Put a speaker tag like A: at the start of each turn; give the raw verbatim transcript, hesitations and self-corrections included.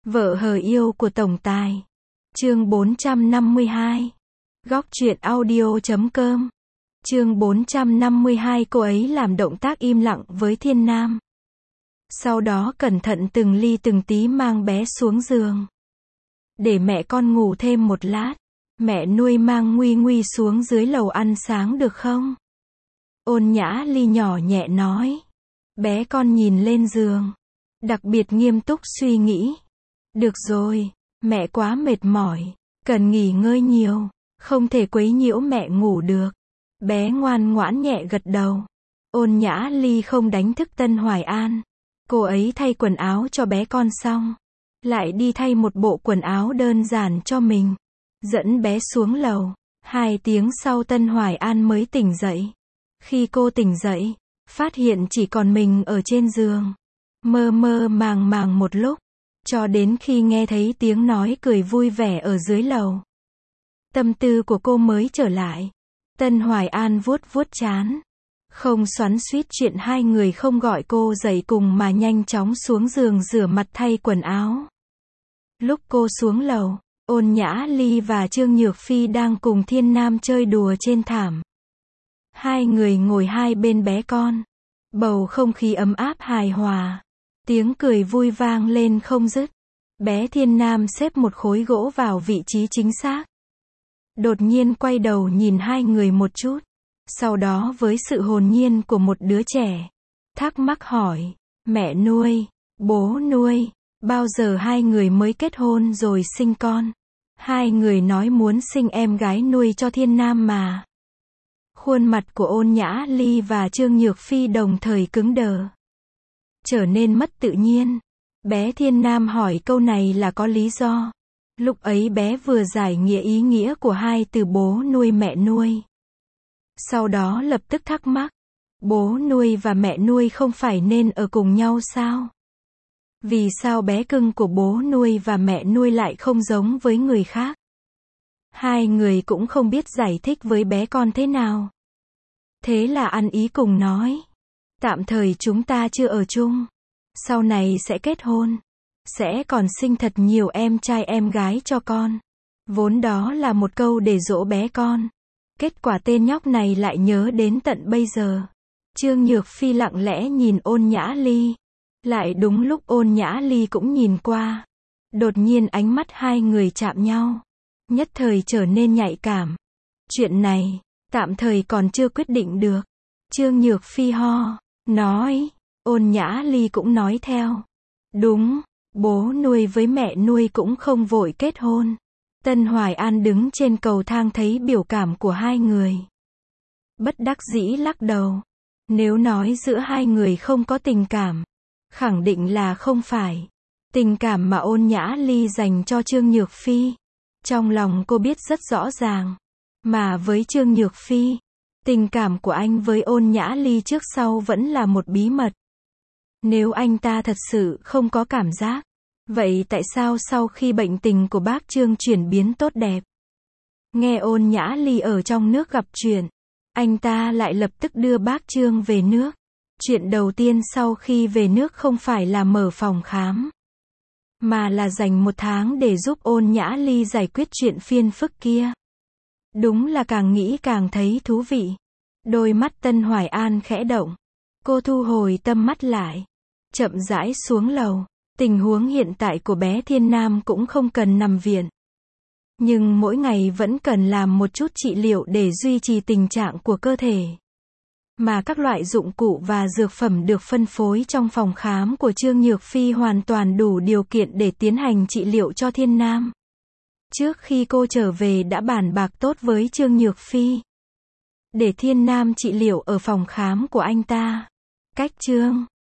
A: Vợ hờ yêu của tổng tài. Chương bốn trăm năm mươi hai. Góc truyện audio chấm com. Chương bốn trăm năm mươi hai. Cô ấy làm động tác im lặng với Thiên Nam. Sau đó cẩn thận từng ly từng tí mang bé xuống giường. Để mẹ con ngủ thêm một lát. Mẹ nuôi mang Nguy Nguy xuống dưới lầu ăn sáng được không? Ôn Nhã Ly nhỏ nhẹ nói. Bé con nhìn lên giường. Đặc biệt nghiêm túc suy nghĩ. Được rồi, mẹ quá mệt mỏi. Cần nghỉ ngơi nhiều. Không thể quấy nhiễu mẹ ngủ được. Bé ngoan ngoãn nhẹ gật đầu. Ôn Nhã Ly không đánh thức Tân Hoài An. Cô ấy thay quần áo cho bé con xong. Lại đi thay một bộ quần áo đơn giản cho mình. Dẫn bé xuống lầu. Hai tiếng sau Tân Hoài An mới tỉnh dậy. Khi cô tỉnh dậy, phát hiện chỉ còn mình ở trên giường. Mơ mơ màng màng một lúc. Cho đến khi nghe thấy tiếng nói cười vui vẻ ở dưới lầu. Tâm tư của cô mới trở lại. Tân Hoài An vuốt vuốt trán. Không xoắn xuýt chuyện hai người không gọi cô dậy cùng mà nhanh chóng xuống giường rửa mặt thay quần áo. Lúc cô xuống lầu, Ôn Nhã Ly và Trương Nhược Phi đang cùng Thiên Nam chơi đùa trên thảm. Hai người ngồi hai bên bé con. Bầu không khí ấm áp hài hòa. Tiếng cười vui vang lên không dứt. Bé Thiên Nam xếp một khối gỗ vào vị trí chính xác. Đột nhiên quay đầu nhìn hai người một chút. Sau đó với sự hồn nhiên của một đứa trẻ. Thắc mắc hỏi. Mẹ nuôi, bố nuôi, bao giờ hai người mới kết hôn rồi sinh con? Hai người nói muốn sinh em gái nuôi cho Thiên Nam mà. Khuôn mặt của Ôn Nhã Ly và Trương Nhược Phi đồng thời cứng đờ. Trở nên mất tự nhiên. Bé Thiên Nam hỏi câu này là có lý do. Lúc ấy bé vừa giải nghĩa ý nghĩa của hai từ bố nuôi mẹ nuôi. Sau đó lập tức thắc mắc. Bố nuôi và mẹ nuôi không phải nên ở cùng nhau sao? Vì sao bé cưng của bố nuôi và mẹ nuôi lại không giống với người khác? Hai người cũng không biết giải thích với bé con thế nào. Thế là ăn ý cùng nói. Tạm thời chúng ta chưa ở chung. Sau này sẽ kết hôn. Sẽ còn sinh thật nhiều em trai em gái cho con. Vốn đó là một câu để dỗ bé con. Kết quả tên nhóc này lại nhớ đến tận bây giờ. Trương Nhược Phi lặng lẽ nhìn Ôn Nhã Ly. Lại đúng lúc Ôn Nhã Ly cũng nhìn qua. Đột nhiên ánh mắt hai người chạm nhau. Nhất thời trở nên nhạy cảm. Chuyện này, tạm thời còn chưa quyết định được. Trương Nhược Phi ho, nói. Ôn Nhã Ly cũng nói theo. Đúng, bố nuôi với mẹ nuôi cũng không vội kết hôn. Tân Hoài An đứng trên cầu thang thấy biểu cảm của hai người. Bất đắc dĩ lắc đầu. Nếu nói giữa hai người không có tình cảm, khẳng định là không phải. Tình cảm mà Ôn Nhã Ly dành cho Trương Nhược Phi, trong lòng cô biết rất rõ ràng. Mà với Trương Nhược Phi, tình cảm của anh với Ôn Nhã Ly trước sau vẫn là một bí mật. Nếu anh ta thật sự không có cảm giác, vậy tại sao sau khi bệnh tình của bác Trương chuyển biến tốt đẹp, nghe Ôn Nhã Ly ở trong nước gặp chuyện, anh ta lại lập tức đưa bác Trương về nước. Chuyện đầu tiên sau khi về nước không phải là mở phòng khám, mà là dành một tháng để giúp Ôn Nhã Ly giải quyết chuyện phiền phức kia. Đúng là càng nghĩ càng thấy thú vị. Đôi mắt Tân Hoài An khẽ động. Cô thu hồi tâm mắt lại. Chậm rãi xuống lầu. Tình huống hiện tại của bé Thiên Nam cũng không cần nằm viện. Nhưng mỗi ngày vẫn cần làm một chút trị liệu để duy trì tình trạng của cơ thể. Mà các loại dụng cụ và dược phẩm được phân phối trong phòng khám của Trương Nhược Phi hoàn toàn đủ điều kiện để tiến hành trị liệu cho Thiên Nam. Trước khi cô trở về đã bàn bạc tốt với Trương Nhược Phi. Để Thiên Nam trị liệu ở phòng khám của anh ta. Cách Trương